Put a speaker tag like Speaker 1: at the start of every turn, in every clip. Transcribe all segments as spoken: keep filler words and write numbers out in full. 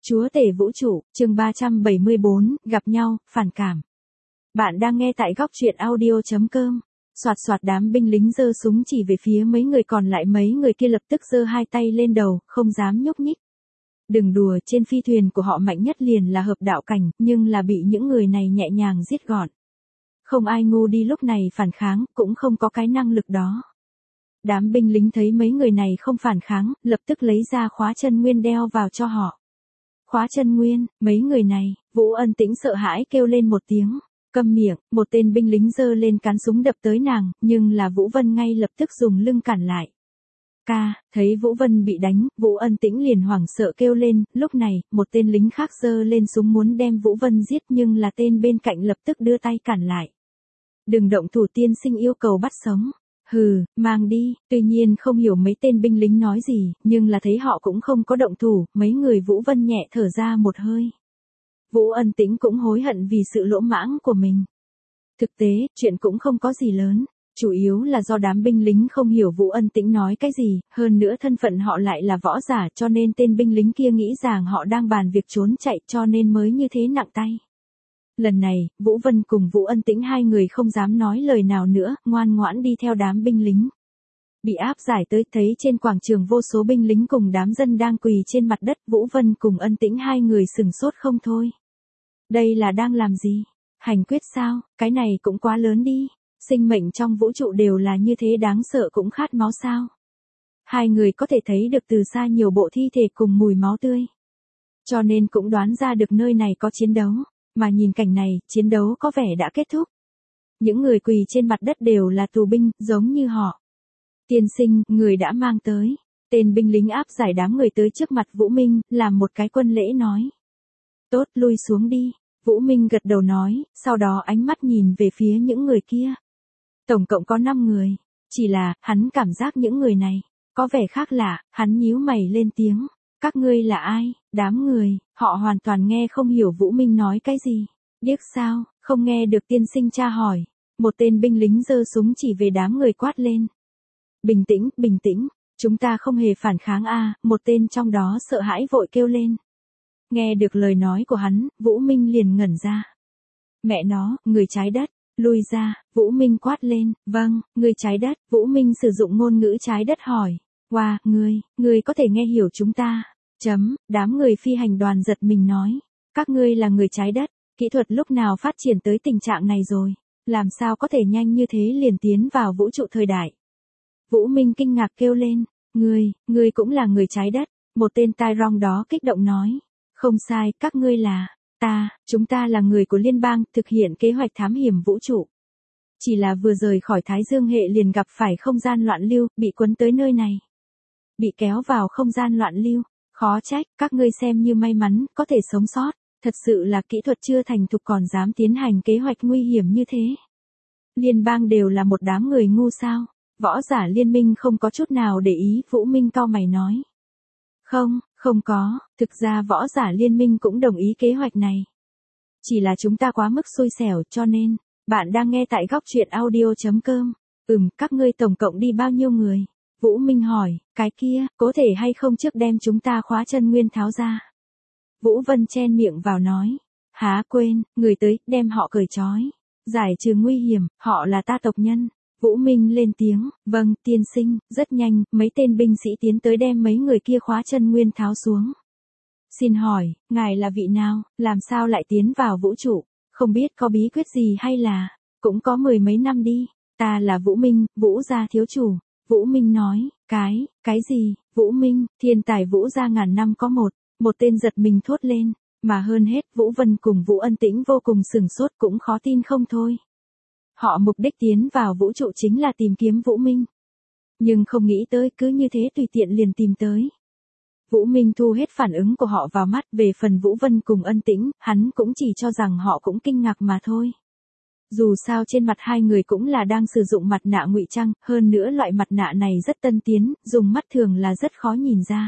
Speaker 1: Chúa tể vũ trụ, chương ba trăm bảy mươi bốn, gặp nhau, phản cảm. Bạn đang nghe tại góc truyện audio chấm com. Soạt soạt đám binh lính giơ súng chỉ về phía mấy người còn lại, mấy người kia lập tức giơ hai tay lên đầu, không dám nhúc nhích. Đừng đùa, trên phi thuyền của họ mạnh nhất liền là hợp đạo cảnh, nhưng là bị những người này nhẹ nhàng giết gọn. Không ai ngu đi lúc này phản kháng, cũng không có cái năng lực đó. Đám binh lính thấy mấy người này không phản kháng, lập tức lấy ra khóa chân nguyên đeo vào cho họ. Khóa chân nguyên, mấy người này, Vũ Ân Tĩnh sợ hãi kêu lên một tiếng, câm miệng, một tên binh lính giơ lên cán súng đập tới nàng, nhưng là Vũ Vân ngay lập tức dùng lưng cản lại. Ca, thấy Vũ Vân bị đánh, Vũ Ân Tĩnh liền hoảng sợ kêu lên, lúc này, một tên lính khác giơ lên súng muốn đem Vũ Vân giết nhưng là tên bên cạnh lập tức đưa tay cản lại. Đừng động thủ, tiên sinh yêu cầu bắt sống. Hừ, mang đi, tuy nhiên không hiểu mấy tên binh lính nói gì, nhưng là thấy họ cũng không có động thủ, mấy người Vũ Vân nhẹ thở ra một hơi. Vũ Ân Tĩnh cũng hối hận vì sự lỗ mãng của mình. Thực tế, chuyện cũng không có gì lớn, chủ yếu là do đám binh lính không hiểu Vũ Ân Tĩnh nói cái gì, hơn nữa thân phận họ lại là võ giả cho nên tên binh lính kia nghĩ rằng họ đang bàn việc trốn chạy cho nên mới như thế nặng tay. Lần này, Vũ Vân cùng Vũ Ân Tĩnh hai người không dám nói lời nào nữa, ngoan ngoãn đi theo đám binh lính. Bị áp giải tới, thấy trên quảng trường vô số binh lính cùng đám dân đang quỳ trên mặt đất, Vũ Vân cùng Ân Tĩnh hai người sừng sốt không thôi. Đây là đang làm gì? Hành quyết sao? Cái này cũng quá lớn đi. Sinh mệnh trong vũ trụ đều là như thế đáng sợ cũng khát máu sao? Hai người có thể thấy được từ xa nhiều bộ thi thể cùng mùi máu tươi. Cho nên cũng đoán ra được nơi này có chiến đấu. Mà nhìn cảnh này, chiến đấu có vẻ đã kết thúc. Những người quỳ trên mặt đất đều là tù binh, giống như họ. Tiên sinh, người đã mang tới. Tên binh lính áp giải đám người tới trước mặt Vũ Minh, làm một cái quân lễ nói. Tốt, lui xuống đi. Vũ Minh gật đầu nói, sau đó ánh mắt nhìn về phía những người kia. Tổng cộng có năm người. Chỉ là, hắn cảm giác những người này, có vẻ khác lạ, hắn nhíu mày lên tiếng. Các ngươi là ai? Đám người, họ hoàn toàn nghe không hiểu Vũ Minh nói cái gì. Điếc sao, không nghe được tiên sinh tra hỏi. Một tên binh lính giơ súng chỉ về đám người quát lên. Bình tĩnh, bình tĩnh, chúng ta không hề phản kháng a, một tên trong đó sợ hãi vội kêu lên. Nghe được lời nói của hắn, Vũ Minh liền ngẩn ra. Mẹ nó, người trái đất, lui ra, Vũ Minh quát lên, vâng, người trái đất, Vũ Minh sử dụng ngôn ngữ trái đất hỏi. Wow, ngươi, ngươi có thể nghe hiểu chúng ta. Chấm, đám người phi hành đoàn giật mình nói. Các ngươi là người trái đất, kỹ thuật lúc nào phát triển tới tình trạng này rồi? Làm sao có thể nhanh như thế liền tiến vào vũ trụ thời đại? Vũ Minh kinh ngạc kêu lên. Ngươi, ngươi cũng là người trái đất. Một tên tai rong đó kích động nói. Không sai, các ngươi là, ta, chúng ta là người của liên bang, thực hiện kế hoạch thám hiểm vũ trụ. Chỉ là vừa rời khỏi Thái Dương hệ liền gặp phải không gian loạn lưu, bị cuốn tới nơi này. Bị kéo vào không gian loạn lưu, khó trách, các ngươi xem như may mắn, có thể sống sót, thật sự là kỹ thuật chưa thành thục còn dám tiến hành kế hoạch nguy hiểm như thế. Liên bang đều là một đám người ngu sao, võ giả liên minh không có chút nào để ý, Vũ Minh cau mày nói. Không, không có, thực ra võ giả liên minh cũng đồng ý kế hoạch này. Chỉ là chúng ta quá mức xui xẻo cho nên, bạn đang nghe tại góc truyện audio chấm com. Ừm, các ngươi tổng cộng đi bao nhiêu người? Vũ Minh hỏi, cái kia, có thể hay không trước đem chúng ta khóa chân nguyên tháo ra? Vũ Vân chen miệng vào nói, há quên, người tới, đem họ cởi trói. Giải trừ nguy hiểm, họ là ta tộc nhân. Vũ Minh lên tiếng, vâng, tiên sinh, rất nhanh, mấy tên binh sĩ tiến tới đem mấy người kia khóa chân nguyên tháo xuống. Xin hỏi, ngài là vị nào, làm sao lại tiến vào vũ trụ, không biết có bí quyết gì hay là, cũng có mười mấy năm đi, ta là Vũ Minh, Vũ gia thiếu chủ. Vũ Minh nói, cái, cái gì, Vũ Minh, thiên tài Vũ gia ngàn năm có một, một tên giật mình thốt lên, mà hơn hết Vũ Vân cùng Vũ Ân Tĩnh vô cùng sừng sốt cũng khó tin không thôi. Họ mục đích tiến vào vũ trụ chính là tìm kiếm Vũ Minh. Nhưng không nghĩ tới cứ như thế tùy tiện liền tìm tới. Vũ Minh thu hết phản ứng của họ vào mắt, về phần Vũ Vân cùng Ân Tĩnh, hắn cũng chỉ cho rằng họ cũng kinh ngạc mà thôi. Dù sao trên mặt hai người cũng là đang sử dụng mặt nạ ngụy trang, hơn nữa loại mặt nạ này rất tân tiến, dùng mắt thường là rất khó nhìn ra.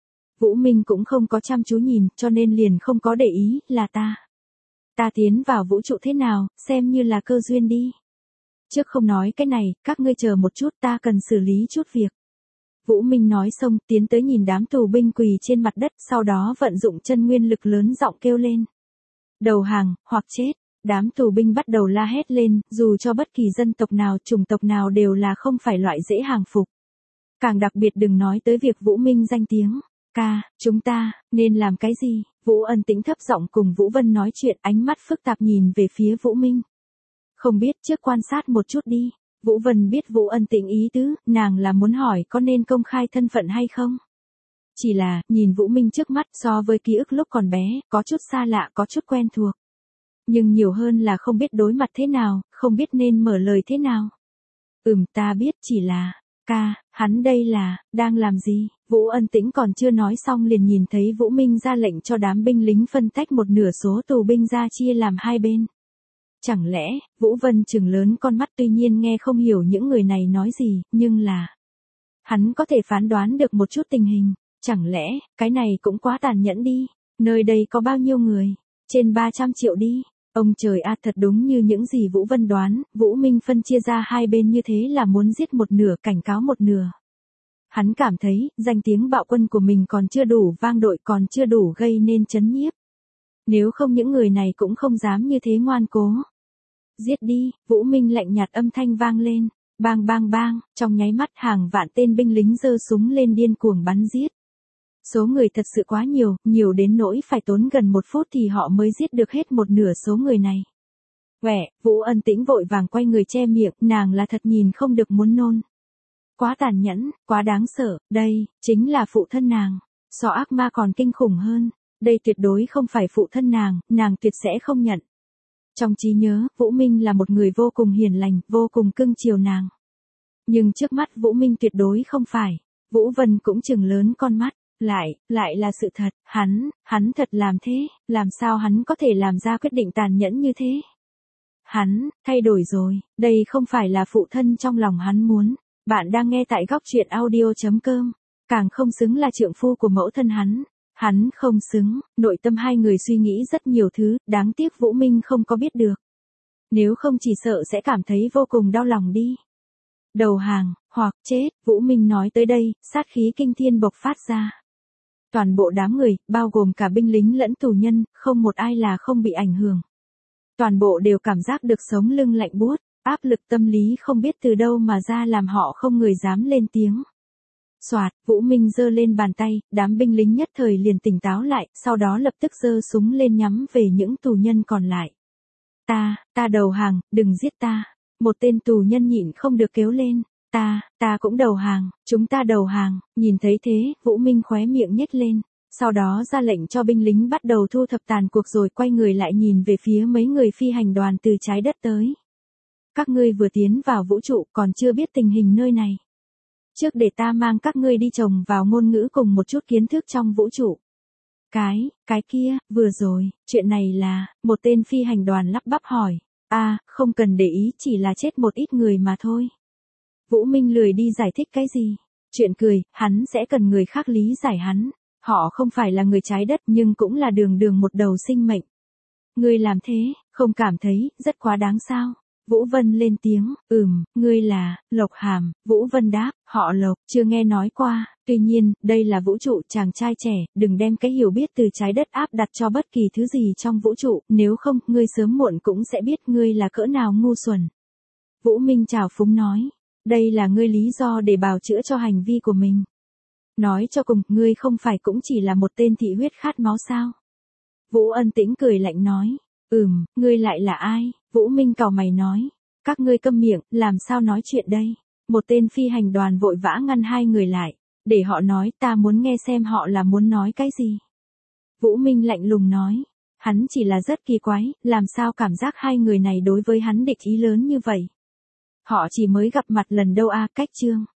Speaker 1: Vũ Minh cũng không có chăm chú nhìn, cho nên liền không có để ý, là ta. Ta tiến vào vũ trụ thế nào, xem như là cơ duyên đi. Trước không nói cái này, các ngươi chờ một chút, ta cần xử lý chút việc. Vũ Minh nói xong tiến tới nhìn đám tù binh quỳ trên mặt đất, sau đó vận dụng chân nguyên lực lớn giọng kêu lên. Đầu hàng, hoặc chết. Đám tù binh bắt đầu la hét lên, dù cho bất kỳ dân tộc nào, chủng tộc nào đều là không phải loại dễ hàng phục. Càng đặc biệt đừng nói tới việc Vũ Minh danh tiếng. Ca, chúng ta, nên làm cái gì? Vũ Ân Tĩnh thấp giọng cùng Vũ Vân nói chuyện, ánh mắt phức tạp nhìn về phía Vũ Minh. Không biết, trước quan sát một chút đi. Vũ Vân biết Vũ Ân Tĩnh ý tứ, nàng là muốn hỏi có nên công khai thân phận hay không. Chỉ là, nhìn Vũ Minh trước mắt so với ký ức lúc còn bé, có chút xa lạ, có chút quen thuộc. Nhưng nhiều hơn là không biết đối mặt thế nào, không biết nên mở lời thế nào. Ừm, ta biết, chỉ là, ca, hắn đây là, đang làm gì? Vũ Ân Tĩnh còn chưa nói xong liền nhìn thấy Vũ Minh ra lệnh cho đám binh lính phân tách một nửa số tù binh ra chia làm hai bên. Chẳng lẽ, Vũ Vân trừng lớn con mắt, tuy nhiên nghe không hiểu những người này nói gì, nhưng là, hắn có thể phán đoán được một chút tình hình. Chẳng lẽ, cái này cũng quá tàn nhẫn đi, nơi đây có bao nhiêu người, trên ba trăm triệu đi. Ông trời a, thật đúng như những gì Vũ Vân đoán, Vũ Minh phân chia ra hai bên như thế là muốn giết một nửa, cảnh cáo một nửa. Hắn cảm thấy, danh tiếng bạo quân của mình còn chưa đủ vang dội, còn chưa đủ gây nên chấn nhiếp. Nếu không những người này cũng không dám như thế ngoan cố. Giết đi, Vũ Minh lạnh nhạt âm thanh vang lên, bang bang bang, trong nháy mắt hàng vạn tên binh lính giơ súng lên điên cuồng bắn giết. Số người thật sự quá nhiều, nhiều đến nỗi phải tốn gần một phút thì họ mới giết được hết một nửa số người này. Quẻ, Vũ Ân Tĩnh vội vàng quay người che miệng, nàng là thật nhìn không được muốn nôn. Quá tàn nhẫn, quá đáng sợ, đây, chính là phụ thân nàng. So ác ma còn kinh khủng hơn, đây tuyệt đối không phải phụ thân nàng, nàng tuyệt sẽ không nhận. Trong trí nhớ, Vũ Minh là một người vô cùng hiền lành, vô cùng cưng chiều nàng. Nhưng trước mắt Vũ Minh tuyệt đối không phải. Vũ Vân cũng trừng lớn con mắt. Lại, lại là sự thật, hắn, hắn thật làm thế, làm sao hắn có thể làm ra quyết định tàn nhẫn như thế? Hắn, thay đổi rồi, đây không phải là phụ thân trong lòng hắn muốn. Bạn đang nghe tại góc truyện audio.com, càng không xứng là trượng phu của mẫu thân hắn. Hắn không xứng, nội tâm hai người suy nghĩ rất nhiều thứ, đáng tiếc Vũ Minh không có biết được. Nếu không chỉ sợ sẽ cảm thấy vô cùng đau lòng đi. Đầu hàng, hoặc chết, Vũ Minh nói tới đây, sát khí kinh thiên bộc phát ra. Toàn bộ đám người, bao gồm cả binh lính lẫn tù nhân, không một ai là không bị ảnh hưởng. Toàn bộ đều cảm giác được sống lưng lạnh buốt, áp lực tâm lý không biết từ đâu mà ra làm họ không người dám lên tiếng. Soạt, Vũ Minh giơ lên bàn tay, đám binh lính nhất thời liền tỉnh táo lại, sau đó lập tức giơ súng lên nhắm về những tù nhân còn lại. Ta, ta đầu hàng, đừng giết ta. Một tên tù nhân nhịn không được kêu lên. Ta, ta cũng đầu hàng, chúng ta đầu hàng. Nhìn thấy thế, Vũ Minh khóe miệng nhếch lên. Sau đó ra lệnh cho binh lính bắt đầu thu thập tàn cuộc rồi quay người lại nhìn về phía mấy người phi hành đoàn từ trái đất tới. Các ngươi vừa tiến vào vũ trụ còn chưa biết tình hình nơi này. Trước để ta mang các ngươi đi trồng vào ngôn ngữ cùng một chút kiến thức trong vũ trụ. Cái, cái kia, vừa rồi, chuyện này là, một tên phi hành đoàn lắp bắp hỏi. À, không cần để ý, chỉ là chết một ít người mà thôi. Vũ Minh lười đi giải thích cái gì. Chuyện cười, hắn sẽ cần người khác lý giải hắn. Họ không phải là người trái đất nhưng cũng là đường đường một đầu sinh mệnh. Ngươi làm thế, không cảm thấy, rất quá đáng sao? Vũ Vân lên tiếng, ừm, ngươi là, Lộc Hàm. Vũ Vân đáp, họ Lộc, chưa nghe nói qua, tuy nhiên, đây là vũ trụ, chàng trai trẻ, đừng đem cái hiểu biết từ trái đất áp đặt cho bất kỳ thứ gì trong vũ trụ, nếu không, ngươi sớm muộn cũng sẽ biết ngươi là cỡ nào ngu xuẩn. Vũ Minh trào phúng nói, đây là ngươi lý do để bào chữa cho hành vi của mình. Nói cho cùng, ngươi không phải cũng chỉ là một tên thị huyết khát máu sao? Vũ Ân Tĩnh cười lạnh nói, ừm, ngươi lại là ai? Vũ Minh cau mày nói, các ngươi câm miệng, làm sao nói chuyện đây? Một tên phi hành đoàn vội vã ngăn hai người lại, để họ nói, ta muốn nghe xem họ là muốn nói cái gì. Vũ Minh lạnh lùng nói, hắn chỉ là rất kỳ quái, làm sao cảm giác hai người này đối với hắn địch ý lớn như vậy? Họ chỉ mới gặp mặt lần đâu a, cách chương.